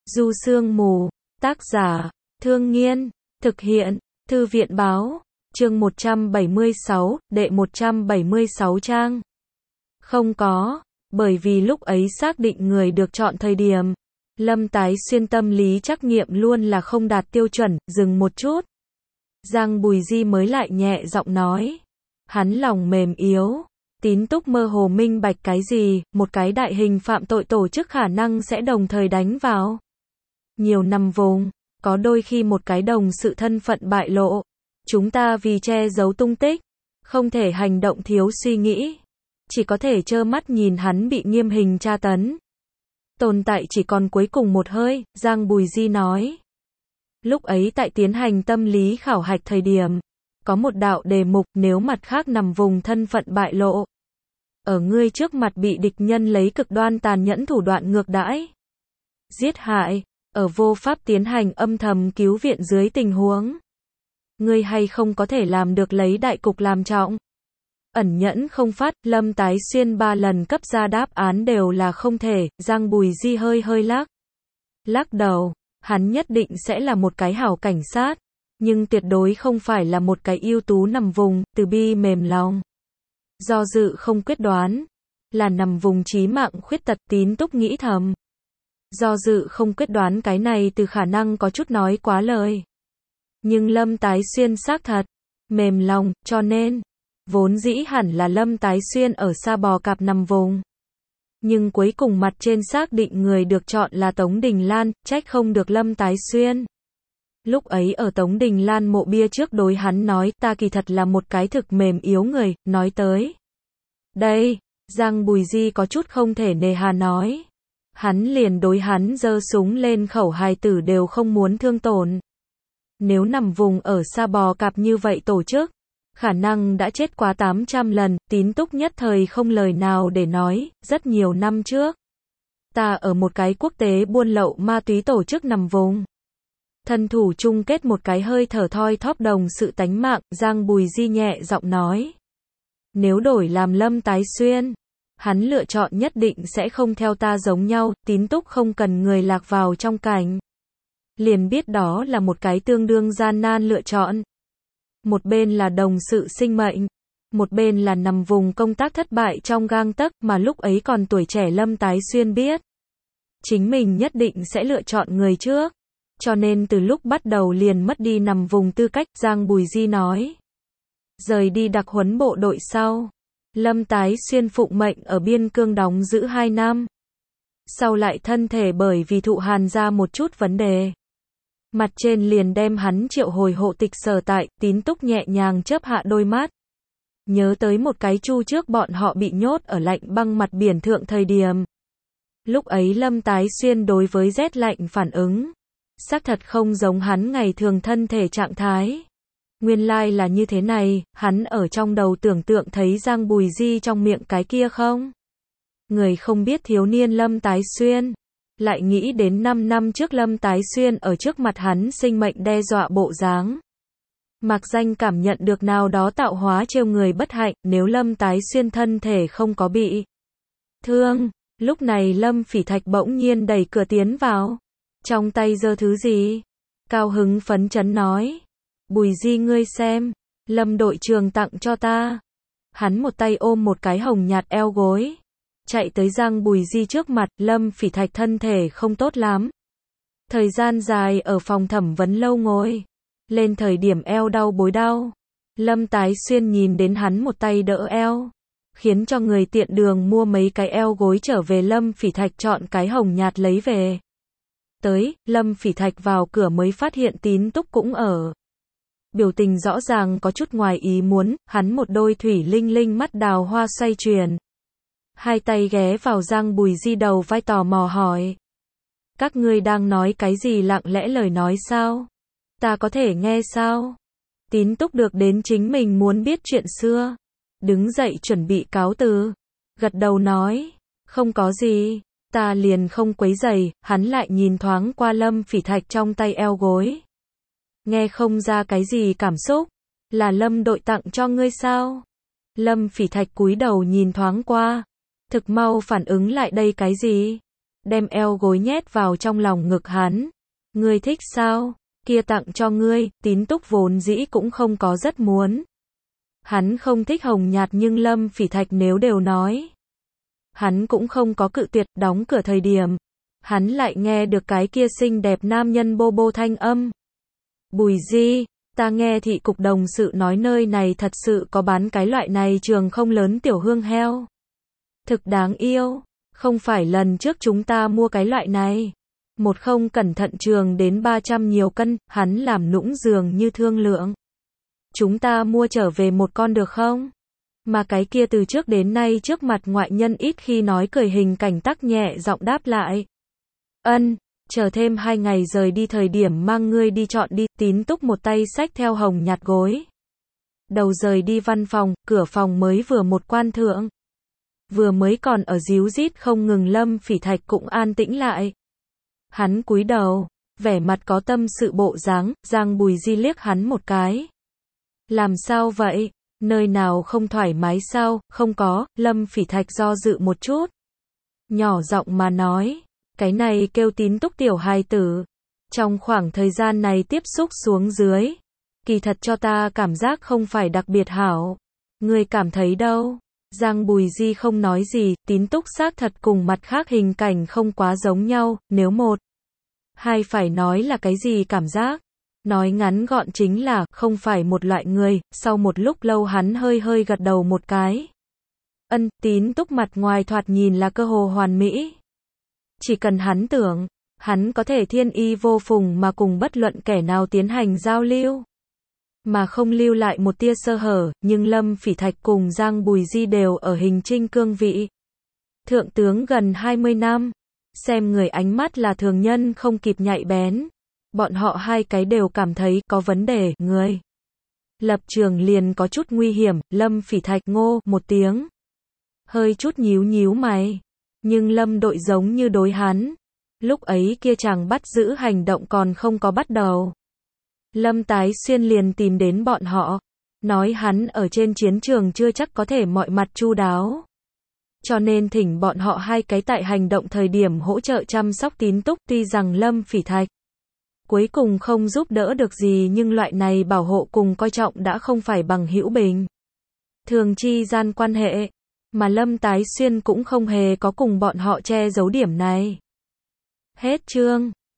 Du Sương Mù, tác giả, Thương Nghiên, thực hiện, Thư viện Báo, chương 176, đệ 176 trang. Không có, bởi vì lúc ấy xác định người được chọn thời điểm, Lâm Tái Xuyên tâm lý trắc nghiệm luôn là không đạt tiêu chuẩn, dừng một chút. Giang Bùi Di mới lại nhẹ giọng nói. Hắn lòng mềm yếu. Tín Túc mơ hồ minh bạch cái gì, một cái đại hình phạm tội tổ chức khả năng sẽ đồng thời đánh vào nhiều năm vùng, có đôi khi một cái đồng sự thân phận bại lộ. Chúng ta vì che giấu tung tích, không thể hành động thiếu suy nghĩ, chỉ có thể trơ mắt nhìn hắn bị nghiêm hình tra tấn. Tồn tại chỉ còn cuối cùng một hơi, Giang Bùi Di nói. Lúc ấy tại tiến hành tâm lý khảo hạch thời điểm, có một đạo đề mục nếu mặt khác nằm vùng thân phận bại lộ. Ở ngươi trước mặt bị địch nhân lấy cực đoan tàn nhẫn thủ đoạn ngược đãi, giết hại, ở vô pháp tiến hành âm thầm cứu viện dưới tình huống. Ngươi hay không có thể làm được lấy đại cục làm trọng. Ẩn nhẫn không phát, Lâm Tái Xuyên 3 lần cấp ra đáp án đều là không thể, Giang Bùi Di hơi lắc đầu, hắn nhất định sẽ là một cái hảo cảnh sát, nhưng tuyệt đối không phải là một cái ưu tú nằm vùng, từ bi mềm lòng. Do dự không quyết đoán, là nằm vùng chí mạng khuyết tật, Tín Túc nghĩ thầm. Do dự không quyết đoán cái này từ khả năng có chút nói quá lời. Nhưng Lâm Tái Xuyên xác thật, mềm lòng, cho nên, vốn dĩ hẳn là Lâm Tái Xuyên ở Sa Bò Cạp nằm vùng. Nhưng cuối cùng mặt trên xác định người được chọn là Tống Đình Lan, trách không được Lâm Tái Xuyên. Lúc ấy ở Tống Đình Lan mộ bia trước đối hắn nói, ta kỳ thật là một cái thực mềm yếu người, nói tới. Đây, Giang Bùi Di có chút không thể nề hà nói. Hắn liền đối hắn giơ súng lên khẩu, hài tử đều không muốn thương tổn. Nếu nằm vùng ở Sa Bò Cạp như vậy tổ chức, khả năng đã chết quá 800 lần, Tín Túc nhất thời không lời nào để nói, rất nhiều năm trước. Ta ở một cái quốc tế buôn lậu ma túy tổ chức nằm vùng. Thân thủ chung kết một cái hơi thở thoi thóp đồng sự tánh mạng, Giang Bùi Di nhẹ giọng nói. Nếu đổi làm Lâm Tái Xuyên, hắn lựa chọn nhất định sẽ không theo ta giống nhau, Tín Túc không cần người lạc vào trong cảnh. Liền biết đó là một cái tương đương gian nan lựa chọn. Một bên là đồng sự sinh mệnh, một bên là nằm vùng công tác thất bại trong gang tấc, mà lúc ấy còn tuổi trẻ Lâm Tái Xuyên biết. Chính mình nhất định sẽ lựa chọn người trước. Cho nên từ lúc bắt đầu liền mất đi nằm vùng tư cách, Giang Bùi Di nói. Rời đi đặc huấn bộ đội sau, Lâm Tái Xuyên phụng mệnh ở biên cương đóng giữ 2 năm. Sau lại thân thể bởi vì thụ hàn ra một chút vấn đề. Mặt trên liền đem hắn triệu hồi hộ tịch sở tại, Tín Túc nhẹ nhàng chớp hạ đôi mắt. Nhớ tới một cái chu trước bọn họ bị nhốt ở lạnh băng mặt biển thượng thời điểm. Lúc ấy Lâm Tái Xuyên đối với rét lạnh phản ứng. Xác thật không giống hắn ngày thường thân thể trạng thái. Nguyên lai là như thế này, hắn ở trong đầu tưởng tượng thấy Giang Bùi Di trong miệng cái kia không? Người không biết thiếu niên Lâm Tái Xuyên. Lại nghĩ đến 5 năm trước Lâm Tái Xuyên ở trước mặt hắn sinh mệnh đe dọa bộ dáng. Mạc Danh cảm nhận được nào đó tạo hóa trêu người bất hạnh, nếu Lâm Tái Xuyên thân thể không có bị thương. Lúc này Lâm Phỉ Thạch bỗng nhiên đẩy cửa tiến vào. Trong tay giơ thứ gì? Cao hứng phấn chấn nói. Bùi Di ngươi xem, Lâm đội trưởng tặng cho ta. Hắn một tay ôm một cái hồng nhạt eo gối. Chạy tới Giang Bùi Di trước mặt, Lâm Phỉ Thạch thân thể không tốt lắm. Thời gian dài ở phòng thẩm vấn lâu ngồi. Lên thời điểm eo đau bối đau. Lâm Tái Xuyên nhìn đến hắn một tay đỡ eo. Khiến cho người tiện đường mua mấy cái eo gối trở về, Lâm Phỉ Thạch chọn cái hồng nhạt lấy về. Tới, Lâm Phỉ Thạch vào cửa mới phát hiện Tín Túc cũng ở. Biểu tình rõ ràng có chút ngoài ý muốn, hắn một đôi thủy linh linh mắt đào hoa xoay chuyển. Hai tay ghé vào Giang Bùi Di đầu vai tò mò hỏi. Các ngươi đang nói cái gì lặng lẽ lời nói sao? Ta có thể nghe sao? Tín Túc được đến chính mình muốn biết chuyện xưa. Đứng dậy chuẩn bị cáo từ. Gật đầu nói. Không có gì. Ta liền không quấy rầy, hắn lại nhìn thoáng qua Lâm Phỉ Thạch trong tay eo gối. Nghe không ra cái gì cảm xúc. Là Lâm đội tặng cho ngươi sao? Lâm Phỉ Thạch cúi đầu nhìn thoáng qua. Thực mau phản ứng lại đây cái gì? đem eo gối nhét vào trong lòng ngực hắn. Ngươi thích sao? Kia tặng cho ngươi, Tín Túc vốn dĩ cũng không có rất muốn. Hắn không thích hồng nhạt nhưng Lâm Phỉ Thạch nếu đều nói. Hắn cũng không có cự tuyệt, đóng cửa thời điểm. Hắn lại nghe được cái kia xinh đẹp nam nhân bô bô thanh âm. Bùi Di, ta nghe thị cục đồng sự nói nơi này thật sự có bán cái loại này trường không lớn tiểu hương heo. Thực đáng yêu, không phải lần trước chúng ta mua cái loại này. Một không cẩn thận trường đến 300 nhiều cân, hắn làm nũng dường như thương lượng. Chúng ta mua trở về một con được không? Mà cái kia từ trước đến nay trước mặt ngoại nhân ít khi nói cười hình cảnh tắc nhẹ giọng đáp lại. Ân, chờ thêm 2 ngày rời đi thời điểm mang ngươi đi chọn đi. Tín Túc một tay xách theo hồng nhạt gối. Đầu rời đi văn phòng, cửa phòng mới vừa một quan thượng. Vừa mới còn ở díu dít không ngừng Lâm Phỉ Thạch cũng an tĩnh lại. Hắn cúi đầu, vẻ mặt có tâm sự bộ dáng, Giang Bùi Di liếc hắn một cái. Làm sao vậy? Nơi nào không thoải mái sao? Không có, Lâm Phỉ Thạch do dự một chút. Nhỏ giọng mà nói, cái này kêu Tín Túc tiểu hài tử. Trong khoảng thời gian này tiếp xúc xuống dưới, kỳ thật cho ta cảm giác không phải đặc biệt hảo. Ngươi cảm thấy đâu? Giang Bùi Di không nói gì, Tín Túc xác thật cùng mặt khác hình cảnh không quá giống nhau, nếu một, hai phải nói là cái gì cảm giác. Nói ngắn gọn chính là, không phải một loại người, sau một lúc lâu hắn hơi hơi gật đầu một cái. Ân, Tín Túc mặt ngoài thoạt nhìn là cơ hồ hoàn mỹ. Chỉ cần hắn tưởng, hắn có thể thiên y vô phùng mà cùng bất luận kẻ nào tiến hành giao lưu. Mà không lưu lại một tia sơ hở, nhưng Lâm Phỉ Thạch cùng Giang Bùi Di đều ở hình trinh cương vị. Thượng tướng gần 20 năm, xem người ánh mắt là thường nhân không kịp nhạy bén. Bọn họ hai cái đều cảm thấy có vấn đề, người. Lập trường liền có chút nguy hiểm, Lâm Phỉ Thạch ngô một tiếng. Hơi chút nhíu nhíu mày. Nhưng Lâm đội giống như đối hắn. Lúc ấy kia chàng bắt giữ hành động còn không có bắt đầu. Lâm Tái Xuyên liền tìm đến bọn họ. Nói hắn ở trên chiến trường chưa chắc có thể mọi mặt chu đáo. Cho nên thỉnh bọn họ hai cái tại hành động thời điểm hỗ trợ chăm sóc Tín Túc. Tuy rằng Lâm Phỉ Thạch cuối cùng không giúp đỡ được gì nhưng loại này bảo hộ cùng coi trọng đã không phải bằng hữu bình thường chi gian quan hệ. Mà Lâm Tái Xuyên cũng không hề có cùng bọn họ che giấu điểm này. Hết chương.